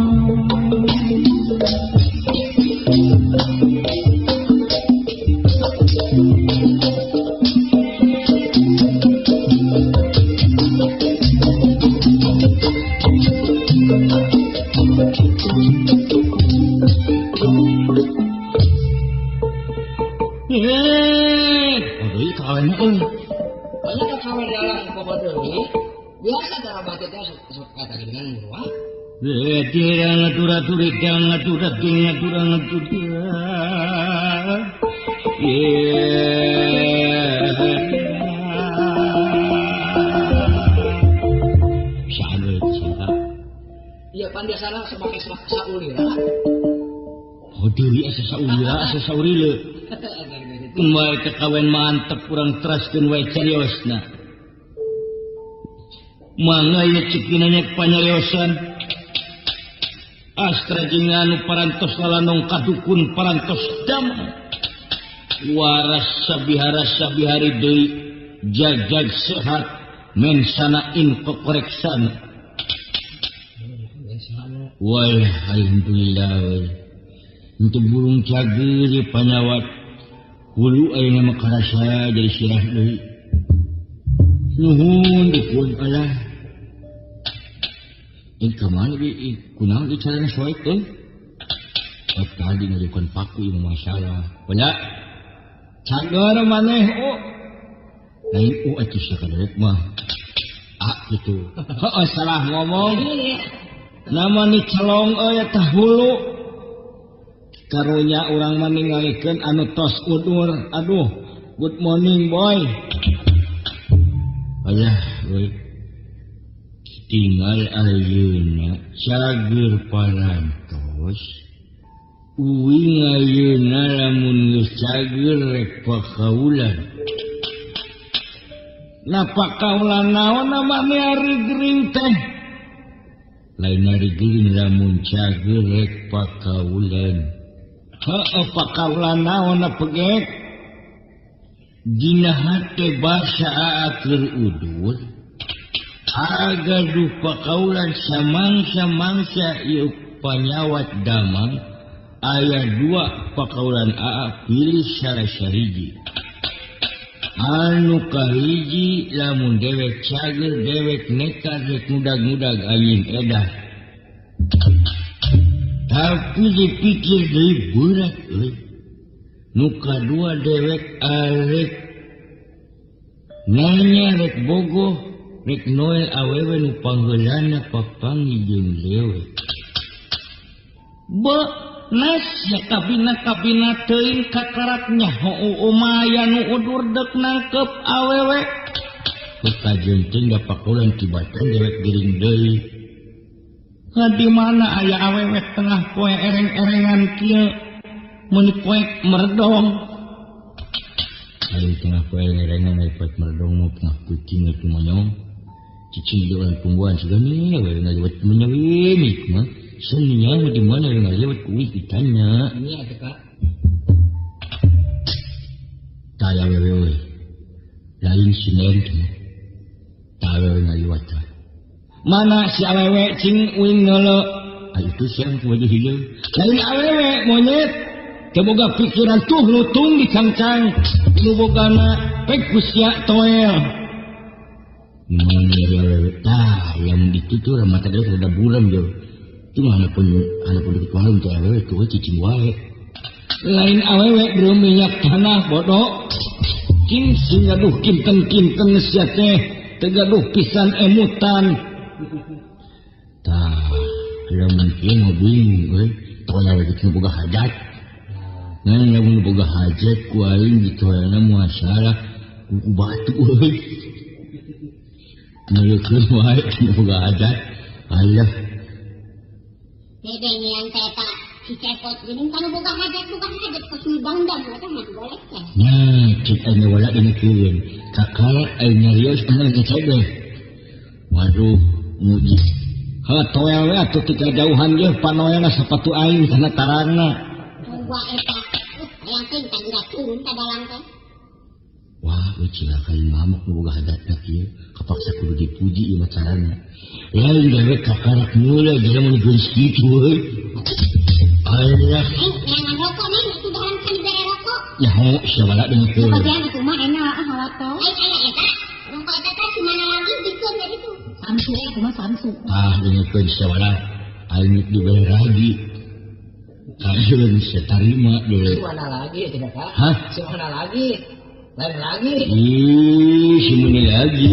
B: Eh, aduh kawan euy.
C: Banyak kawan dalam pokok deui. Biasa cara baca teh sok kata dengan muruah.
B: Eh, dia ngatur-atur ikang ngatur-atur ngatur-atur. Eh. Salut cinta.
C: Iya pandiasana sebagai saulira.
B: Oh, deui asa saulira, asa saurila. Kembali ke kawan mantep kurang teraskeun wae cariosna. Mangga ieu cikinanya panyariosan. Astra jeung anu parantos lalanong kadukun parantos damang. Waras sabihara sabihari deui jajag sehat mensana info koreksan. Wal alhamdulillah. Untuk burung cager di panyawat hulu ayeuna mah karasa jadi sirah deui. Nuhun dipun Allah. Ini kemana bi? Kunaon di caranya soek tuh? Pas tadi ngajukan paku ini masalah. Banyak. Cager maneh oh. Lain oh atuh sakadeureuk mah. Ah gitu. Heeh salah ngomong. Nama ni celong aya tah hulu. Karunya orang meningalikeun anu tos udur. Aduh, good morning boy. Ayah, boy. Tinggal ayeuna cager parantos. Uing ayeuna lamun geus cager rek pakaulan. Napa kaulan naon namanya ari gering teh? Lain ari gering lamun cager rek pakaulan. Heeh pakaulan naon pegek? Dina hate basa aakeur udur. Aga dupa kaulan samangsa-mangsa ieu panyawat damang aya dua pakaulan aa pilih sarasariji. Anu kahiji lamun dewek cager dewek nekat rek mudag-mudag anjing edah. Tapi dipikir deui berat euy. Nu kadua dewek arek nanya rek bogoh rek noel awewe nu panggeulana papangi jeung lewe. Be nas ya kabina-kabina teuing kakaratnya hoo umaya nu udur dek nangkep awewe. Kekajeun teh da pakulan tibatan dewek giring deui. Di mana aya awewe tengah poe ereng-erengan kieu mun poe merdong. Ayo tengah poe erengan aya poe merdong mah tengah kucing atuh manyong. Cicing di orang pungguan segala we ngaliwat menyawimik mah. Seninya di mana yang ngaliwat kuwi ditanya.
C: Ini ada Kak.
B: Taya wewe. Lain sinen mah. Taya ngaliwat. Mana si awewe cing uing ngeuleuh. Ah itu siang kumaha hideung. Lain awewe monyet. Teu boga pikiran tuh lutung di cangcang. Nu bogana pek kusya toel. Gimana ya awewe? Tah, yang itu tuh mata dia sudah buram jo. Itu mah pun ana pun dikuarin teh awewe tuh cicing wae. Lain awewe belum minyak tanah bodoh. Kin sing gaduh kinten-kinten sia teh teu gaduh pisan emutan. Tah, lamun kieu mah bingung euy. Toya we kitu boga hajat. Ngan lamun boga hajat ku aing gitu aya masalah ku batu euy. Nulikeun wae boga hajat. Aya.
A: Dede yang teta si cepot geuning kana boga hajat boga hajat kos bandam eta mah boleh teh.
B: Nah, cek aya wala dina kieu. Kakak aya nyarios kana ngecede. Waduh, muji. Ha toel we atuh tika jauhan ge panoelna sapatu aing kana tarangna.
A: Coba eta, yang penting tangga turun ka dalam teh.
C: Wah, cilakan mamuk boga hadatna kieu, kapaksa kudu dipuji ieu carana. Lain dewek kakarak mulai dia mun geus kitu we. Allah.
A: Eh, jangan rokok nih, itu dalam kan bere rokok.
C: Ya ho, sabala dengan teu.
A: Bagian itu mah enak ah halato. Eh, aya eta. Rokok eta teh cimana lagi dikeun jadi itu. Samsu itu mah samsu.
C: Ah, dengekeun sabala. Aing dibere lagi. Kayu bisa tarima dulu.
B: Mana lagi tidak Kak?
C: Hah?
B: Si mana lagi? Lain lagi.
C: Ih, si mana lagi?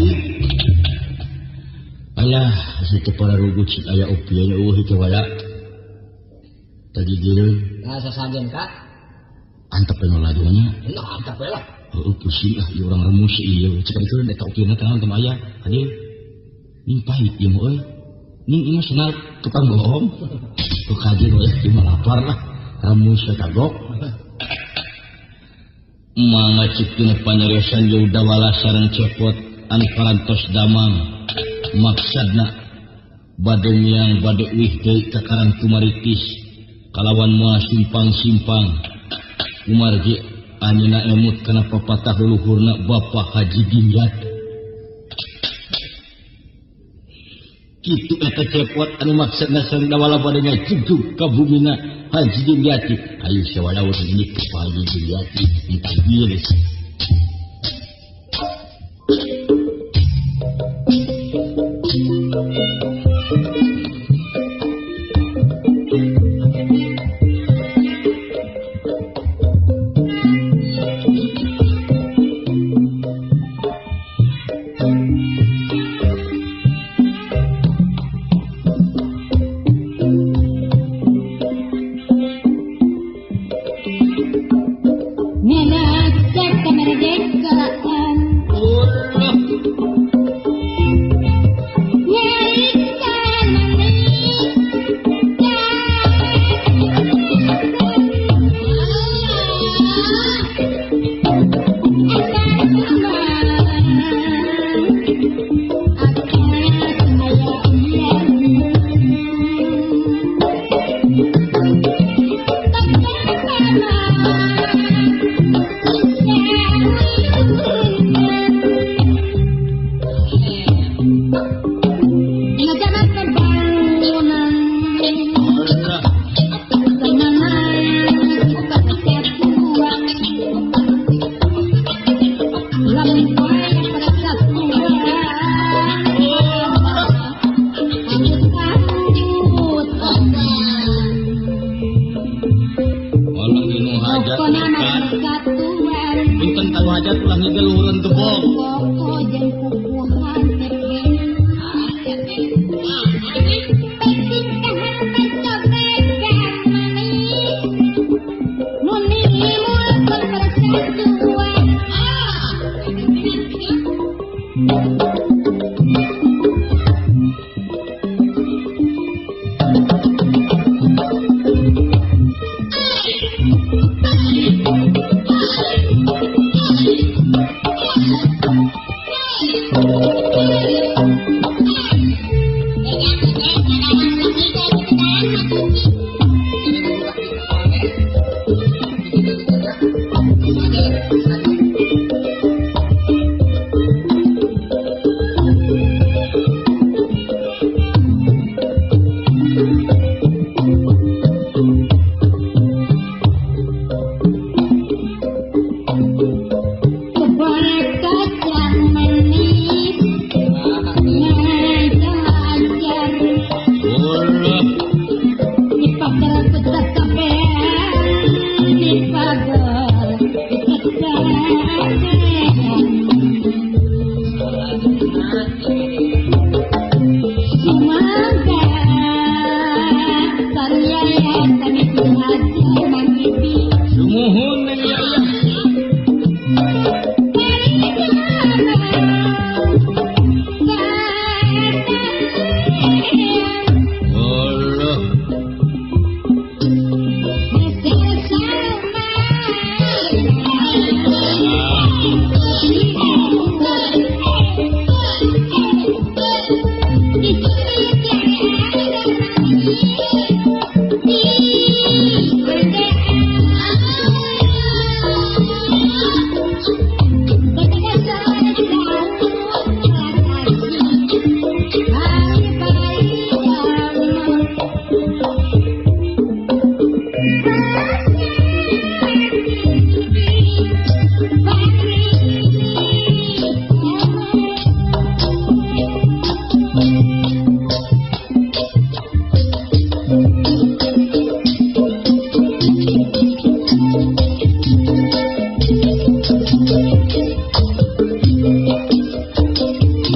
C: Alah, si kepala rugut si ayah upianya uh itu wala. Tadi dia.
B: Nah, sasagen Kak.
C: Antep yang laduannya.
B: Nah, antep lah.
C: Oh, pusing ah, ieu orang remus ieu. Cek itu da upiana kenal sama ayah. Hadir. Ning pahit ieu mah euy. Ning ieu senal tukang bohong. Tuh kadir we, ieu mah lapar lah. Remus kagok. Manga ciptina panyaresan jauda wala sareng cepot an parantos damang maksadna bade miang bade wih deui ka karang tumaritis kalawan moal simpang-simpang umarji anjeunna emut kana papatah leluhurna Bapa Haji Dimyat kitu eta cepot anu maksadna sareng dawala bade ngajug ka bumina Haji Dimyati ayo sawala wes ini ka Haji Dimyati dipanggil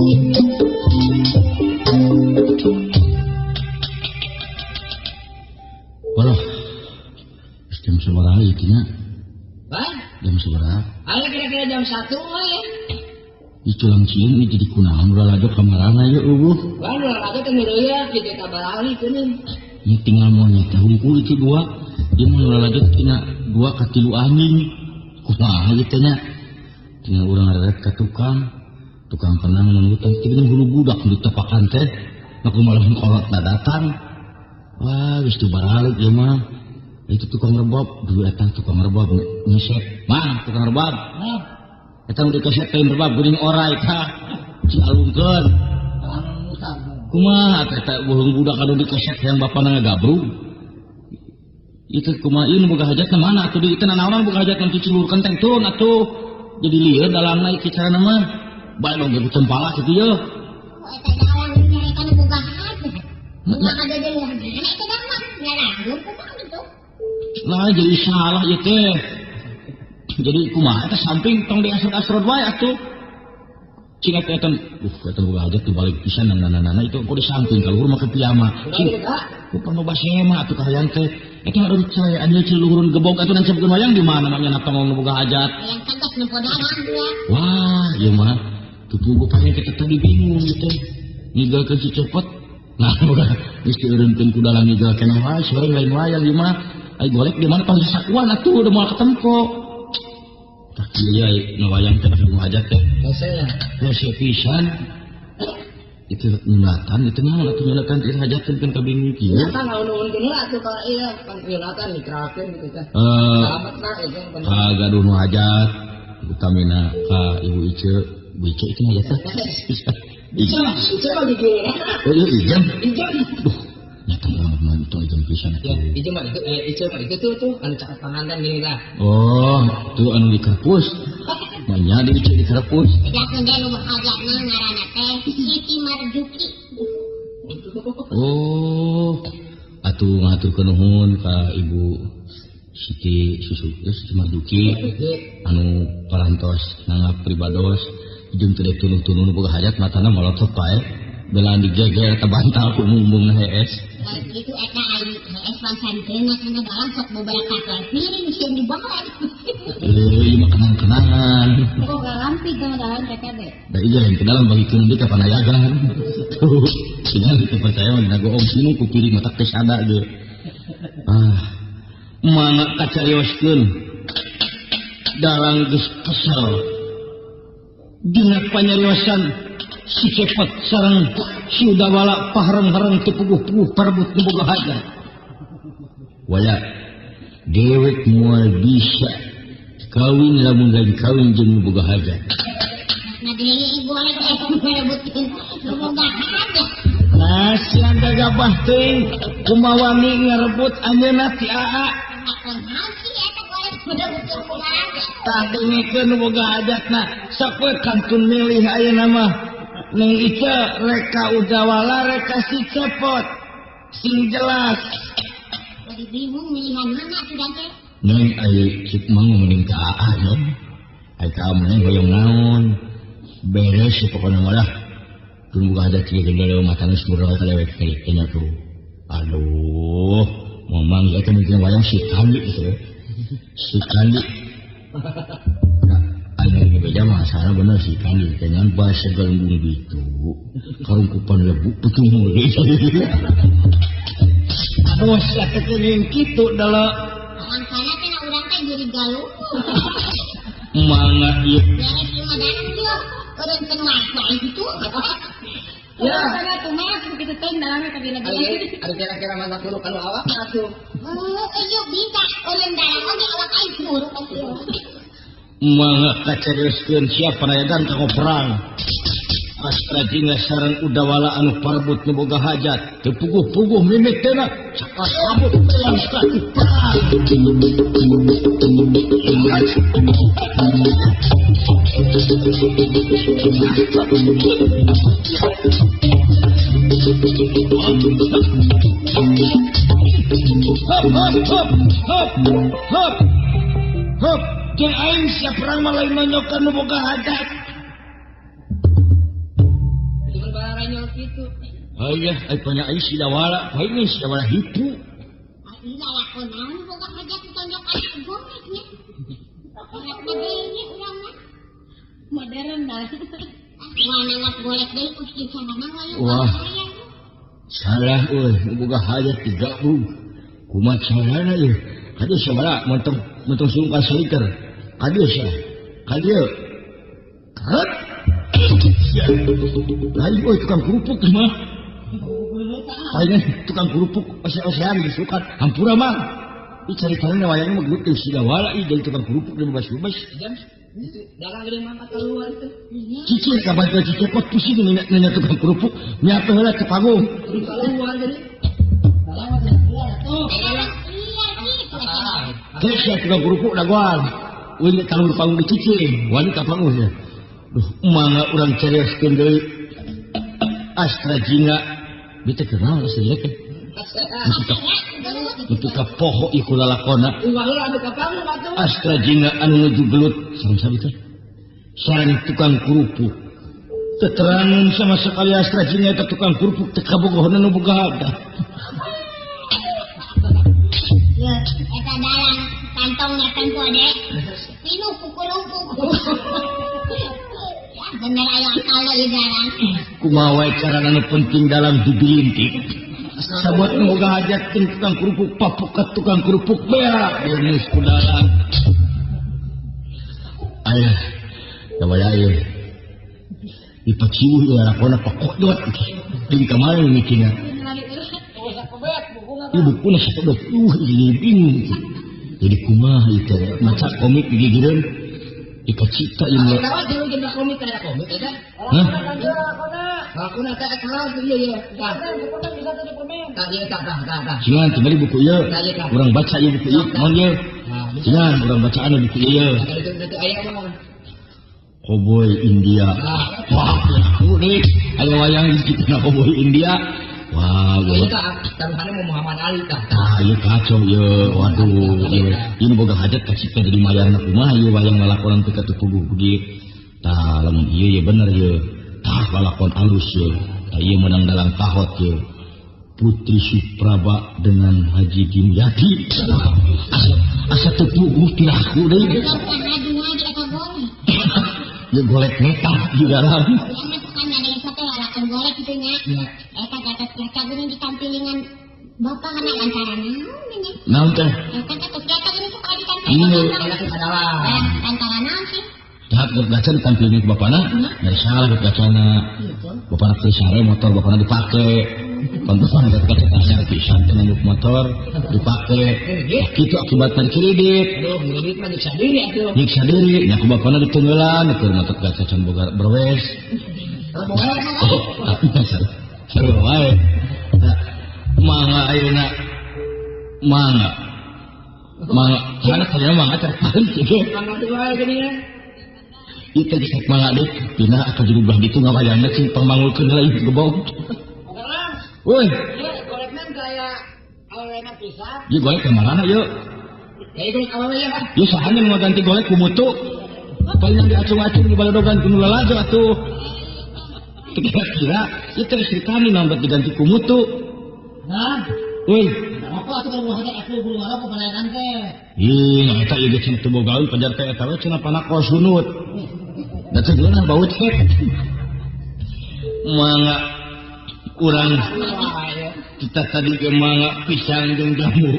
C: Walah, jam seberapa itu nya?
B: Bang,
C: Jam seberapa?
B: ayo kira-kira jam satu lah ya.
C: Itu langsung ini jadi kunaon ulah lagi kamarana ya eueuh.
B: Bang, ulah lagi teh ya kita kabarali keuning.
C: Ini tinggal mau nyata hungkul itu dua. Dia mau ulah lagi tina dua ka tilu anjing. Kumaha gitu nya? Tinggal urang arek ka tukang. Tukang kenang menutang tiba hulu budak di tepakan teh. Aku malah kolot datang. Wah, geus teu baralik ieu mah. Itu tukang rebab, dulu datang tukang rebab nyesek. Mang, tukang rebab.
B: Nah,
C: Eta udah kesek teh rebab geuning orai tah. Cing alungkeun. Kumaha eta bulung budak anu dikesek yang bapana ngagabrug. Itu kumaha ieu boga hajat na mana atuh di teu nanaonan boga hajat nanti cilurkeun teh tun atuh. Jadi lieur dalamna ieu carana mah. Bae oge buteun pala kitu ye.
A: Oh, eta dalang nyari kana boga hajat. Boga ada deui hajat. Eta dah mah ngaragur kumaha gitu.
C: Lah jadi salah ieu teh. Jadi kumaha eta samping tong diasrot-asrot wae atuh. Cing eta eta uh eta boga hajat teu balik pisan nana-nana itu kok di samping kaluhur mah kepiyama. Cing ku panu basema atuh kahayang teh. Eta ada caya anu ciluhurun gebog atuh dan sebutkeun wayang di mana namanya napa mau boga hajat.
A: Yang kagak nempodanan dia.
C: Wah, ieu mah tutup pange kita tadi bingung gitu. Ninggalkeun si cepet. Nah, boga geus dieureunkeun ku dalam ninggalkeun wae seueur lain wayang ieu mah. Ai golek di mana pas sakuan atuh udah moal ketempo. Tah ieu nu wayang teh nu hajat teh.
B: saya.
C: Hese pisan. Itu nyunatan itu naon atuh nyunatan teh hajatkeun ka bingung kieu.
B: Nyata ngaun-ngaun lah tuh kalau iya pangkilatan dikerahkeun gitu teh.
C: Eh,
B: Selamat lah itu yang penting.
C: ka gaduh nu hajat utamina ka Ibu Ice, Bu Ice itu hajat teh.
B: Ijo, ijo mah gigi.
C: Oh iya ijam.
B: Ijo.
C: Duh, nyata banget mah itu ijam pisan
B: Ya,
C: atuh.
B: ijo mah itu eh ijo mah itu tuh tuh anu caket panganten gini dah.
C: Oh, itu anu di kerpus. Manya di di kerpus.
A: Jakeun deui nu hajatna ngaranna teh Siti Marjuki.
C: Oh, atuh ngaturkeun nuhun ka Ibu Siti Susu Siti Marjuki anu parantos nanggap pribados jeung teu tunuh-tunuh boga hajat matana molotot pae belaan digeger eta bantal ku mumbung hees.
A: Kalau gitu eta aya es pansanteuna kana dalam sok beberapa kakak piring sieun dibawa.
C: Eh, ieu mah kenang-kenangan.
A: Boga lampi kana dalam T K B.
C: Da iya yang ke dalam bagikeun deui ka panayagan. Tuh, tinggal kita percaya mah dina goong sinu ku piring mata teh sada ge. Ah, mana kacarioskeun. Dalang geus kesel. Dina panyariosan si cepet sareng si udawala pahareng-hareng teu puguh-puguh parebut nu boga hajat. Wala dewek moal bisa kawin lamun lain kawin jeung nu boga hajat.
A: Nah deui boleh teh merebutkeun nu boga hajat.
C: Nah, siang gagabah teuing kumawani ngarebut anjeunna ti Aa.
A: Akon hati eta boleh merebutkeun boga hajat.
C: Tah dengikeun nu boga hajatna sapoe kantun milih ayeuna mah. Neng Ica reka udawala reka si cepot sing jelas.
A: Jadi bingung milihan mana sudah teh.
C: Neng aye cik mang mending ka Aa nyom. Ai ka mending hoyong naon. Beres pokona mah lah. Tunggu ada tiga gede matanya semua kali lewat kayaknya tuh. Aduh, memang ya kan mungkin wayang si kali itu, si kali. Nah, ada yang beda masalah benar si kali. Dengan bahasa galunggung gitu, karungkupan lebu betul mulai. Aduh, saya ketingin gitu dalam.
A: Orang sana kena urang teh jadi galung.
C: Mangga iya.
A: Beres lima danan dia, orang kena apa itu?
B: Ya,
A: Karena tuh mah begitu teh dalamnya tadi lagi.
B: ada kira-kira masa dulu kalau awak atuh.
A: Oh, iyo bisa. Orang dalam oge awak aing buruk atuh.
C: Mangga kacarioskeun siapa panayagan ka perang. Astra jinga sareng udawala anu parebut nu boga hajat teu puguh-puguh mimmitna sakas rambut telang sakit perang. Hop hop hop hop hop hop jeung aing sia perang mah lain nonyokan nu boga hajat.
A: gitu.
C: Oh iya, ay panya ay sidawala, ay ni sidawala hipu.
A: Ay lalakon naon boga hajat ditonjok anak gomeknya. Orang ngedenya urang mah. Modern dah. Wah nangat golek deui kusti sanana wae.
C: Wah. Salah euy, boga hajat tiga bu. Kumaha carana ieu? Hadieu sabaraha montong montong sungkan saliter. Hadieu sia. Hadieu. Kat. Lain euy tukang kerupuk mah. Lain tukang kerupuk ose-osean disukat hampura mah. I caritana wayangna mah gelut sidawala i jadi tukang kerupuk di bebas-bebas.
B: Dagang gede mah keluar itu.
C: Cicing ka bae cicing pot pusing nanya tukang kerupuk, nya teh heula ke panggung.
B: Keluar jadi.
C: Terus ya tukang kerupuk dagoan. Uing talur panggung di cicing, wani ka panggung ya. Duh, mangga urang cereskeun deui. Astra Jingga bete kenal asli teh. Untuk ka poho iku lalakona. Astra Jingga anu nuju gelut sareng sabi teh. Sareng tukang kerupuk. Keterangan sama sekali Astra Jingga eta tukang kerupuk teh kabogohna nu boga harta.
A: Ya, eta dalang kantongnya kan ku ade. Pinuh pukul-pukul. Ya bener aya akal ieu dalang.
C: Kumaha wae carana nu penting dalam dibilintik. Sabuat nu boga hajat jeung tukang kerupuk papuk ka tukang kerupuk bea geus ku dalang. Aya, dawaya ieu. Dipaciuh ieu lakona pakodot. Jeung kamari mikirna. Ieu bukuna sakodot uh ilibing. Jadi kumaha ieu teh maca komik digigireun. Dikacita ieu mah.
B: Tahu jeung jeung komik ada komik eta.
C: Hah?
B: Aku nak tak kelas dia ya. Tak. Tak dia tak tak tak.
C: Singan kembali buku ieu. Urang baca ieu buku ieu. Mun ieu. Singan urang bacaan buku ieu. Cowboy India. Wah, unik. Ayo wayang diciptakan Cowboy India. Wah,
B: Ini tak taruhannya mau Muhammad Ali tak.
C: Tah, ieu kacau ieu. Waduh, ieu. Ieu boga hajat kacipta dari mayarna kumaha ieu wayang lalakonan teu katupuguh begitu. Tah, lamun ieu ieu bener ieu. Tah lalakon alus ya, ia menang dalam tahot ya. Putri Supraba dengan Haji Dimyati. Asa, asa tepuguh tilaku deh. Ya golek netah di dalam.
A: Yang masukkan ada yang satu lalakon golek gitu nya. Eta gatot kaca geuning ditampilingan bapak kana lantaran naon nya.
C: Naon teh?
A: Eta gatot kaca geuning suka ditampilingan.
C: Iya.
A: Adalah. Lantaran naon sih?
C: Tahap bergaca ditampilin ke bapakna, dari salah bergacana. Bapakna ke sare motor, bapakna dipake. Pantesan bergaca tasar pisan dengan motor dipake. Itu akibatnya kredit.
B: Aduh, kredit mah nyiksa diri atuh.
C: Nyiksa diri, nya ku bapakna ditenggelan, keur motor gaca can boga berwes. Oh, tapi dasar. Seru wae. Mangga ayeuna. Mangga. Mangga, mana kalian mangga terpaling gitu.
B: Mangga wae geuning ya.
C: Itu bisa mangga deh, pina apa jadi belah gitu ngawayangna sih pemangulkeun lain gebong. Woi,
B: Golekna kayak awalnya pisah.
C: ieu golek ka mana yeuh?
B: Kayak golek awalnya ya.
C: Ieu sahanya nu ganti golek ku mutu. Paling diacung-acung di baladogan ku nu lalajo atuh. Kira-kira ieu teh istri kami nambat diganti ku mutu.
B: Nah,
C: Woi,
B: apa atuh kalau hanya aku bulu apa pelayanan teh?
C: ih, eta ieu geus teu boga euy pajar teh eta we cenah panakos sunut. Da teh geuna baut cek. Mangga urang kita tadi ke mangga pisang jeung jamu.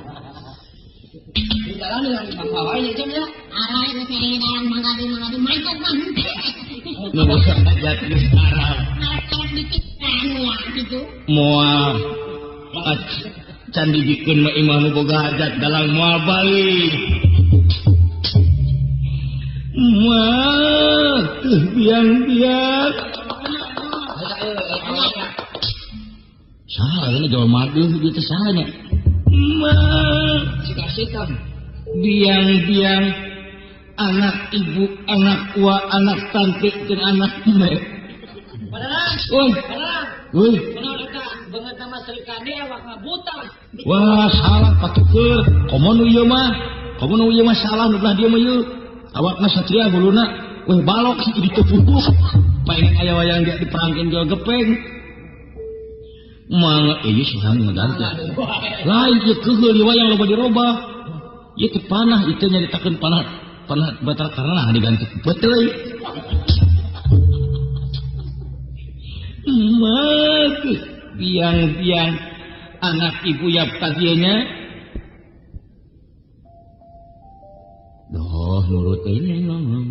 B: Di dalam yang bawa ya jam ya.
A: Arah itu sering dalam mangga di mangga di mantap banget.
C: Nu bosan hajat geus arah.
A: Arah-arah dipikirkan ya gitu.
C: Moal can dibikeun mah imah nu boga hajat dalang moal balik. Mah, teuh biang-biang. Salah ini jual madu gitu salahnya. Mah,
B: Sikap-sikap.
C: biang-biang anak ibu, anak tua, anak tante, dan anak emek.
B: Padahal,
C: Woi,
B: padahal,
C: woi,
B: kenal kita banget nama Sri Kade awak ngabuta.
C: wah salah patuker. Komo nu ieu mah, komo nu ieu mah salah nu belah dia mah ieu. Awakna satria buluna, weh balok sih di tubuh. Paling aya wayang dia diperangkeun jual gepeng. Mangga ieu surang ngaganti. Lain ieu keheul ieu wayang loba dirobah. Ieu teh panah itu nyaritakeun panah panah Batar Karna diganti beuteuy. Mak biang-biang anak ibu yap kadieunya. Doh nurut ini ngomong.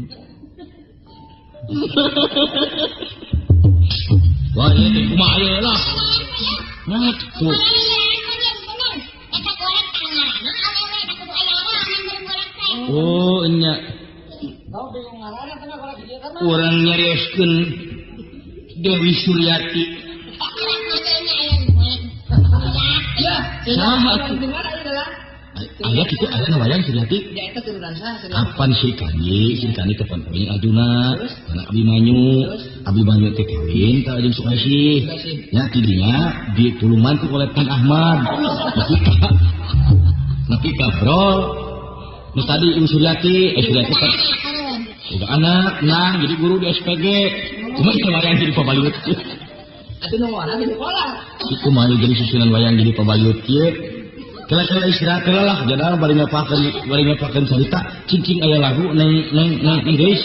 C: Wah ini kumaha ieu lah. Nah tuh. Oh nya. Urang nyarioskeun Dewi Suryati. Saha atuh? Aya kitu aya wayang Suryati. Kapan sih kani? Sih kani kapan kawin Arjuna? Anak Abimanyu. Abimanyu teh kawin ka jeung Sukasih. Nya tidinya ditulungan ku oleh Kang Ahmad. Tapi kabrol. Nu tadi Ibu Suryati, eh Suryati kan udah anak, nah jadi guru di S P G. Cuma itu wayang jadi pabaliut.
B: Atuh nu mana di sekolah.
C: Iku mah jadi susunan wayang jadi pabaliut kieu. Kala-kala istirahat heula lah, jadal bari ngapakeun bari ngapakeun cerita, cingcing aya lagu neng neng neng Inggris.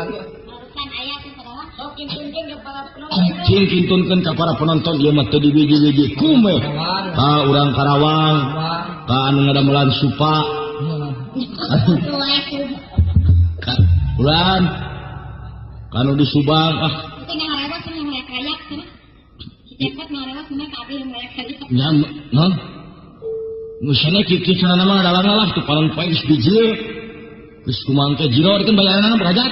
C: Cing kintunkeun ka para penonton ieu mah teu dibiji-biji kume. Ka urang Karawang, ka anu ngadamelan supa. Bulan kanu di Subang ah nya non musana kitu cara nama dalang lah tu paling poin geus bijil geus kumang teh jiro dikeun bayaranna berajat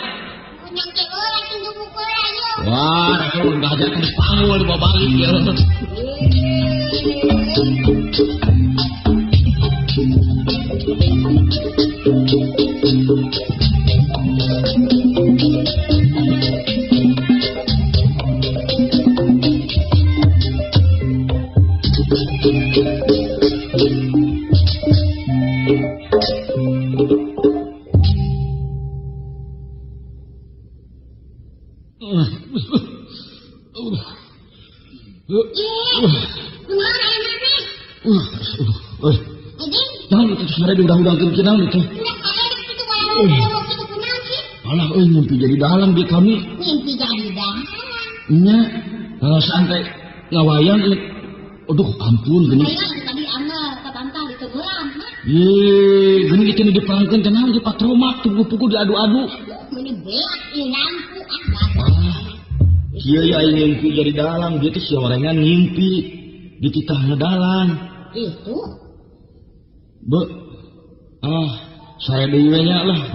C: wah rek udah hajat geus panggul di babalik ya jangan itu sebenarnya diundang-undang ke kita itu. Alah, eh mimpi jadi dalam di kami.
A: Mimpi jadi dalam.
C: Nya, kalau santai ngawayang, aduh ampun gini.
A: Tadi amal katantah diteguran.
C: Ye, gini kita diperangkan tenang di patromak tunggu-tunggu diadu-adu.
A: Ini beak ini lampu
C: ah. Iya ya mimpi jadi dalam dia tuh si orangnya ngimpi di titahnya dalam.
A: Itu.
C: Be, ah, saya dewinya lah.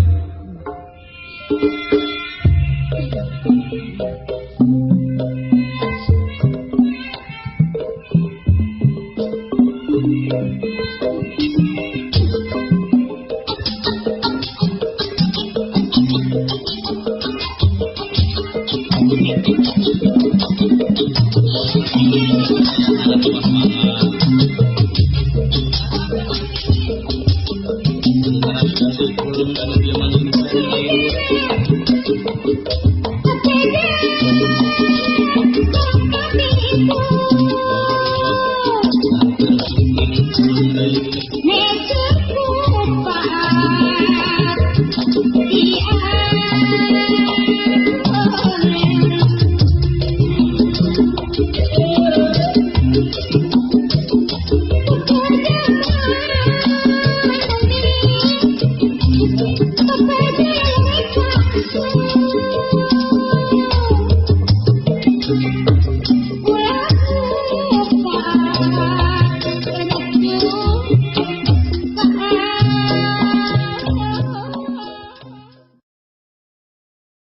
A: Well,